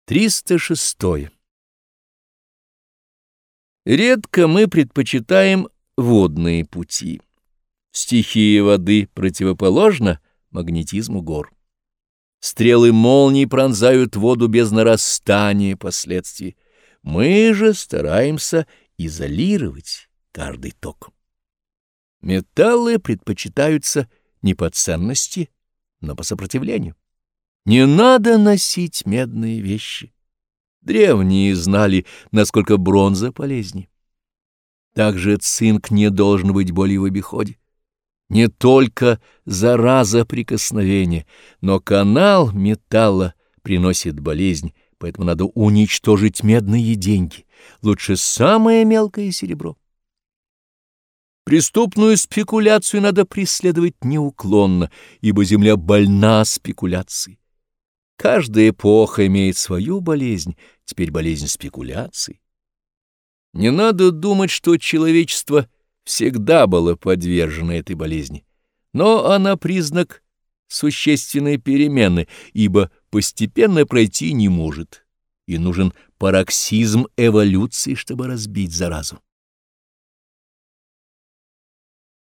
306. Редко мы предпочитаем водные пути. Стихия воды противоположна магнетизму гор. Стрелы молний пронзают воду без нарастания последствий. Мы же стараемся изолировать каждый ток. Металлы предпочитаются не по ценности, но по сопротивлению. Не надо носить медные вещи. Древние знали, насколько бронза полезнее. Также цинк не должен быть более в обиходе. Не только зараза прикосновения, но канал металла приносит болезнь, поэтому надо уничтожить медные деньги, лучше самое мелкое серебро. Преступную спекуляцию надо преследовать неуклонно, ибо земля больна спекуляцией. Каждая эпоха имеет свою болезнь, теперь болезнь спекуляций. Не надо думать, что человечество всегда было подвержено этой болезни, но она признак существенной перемены, ибо постепенно пройти не может, и нужен пароксизм эволюции, чтобы разбить заразу.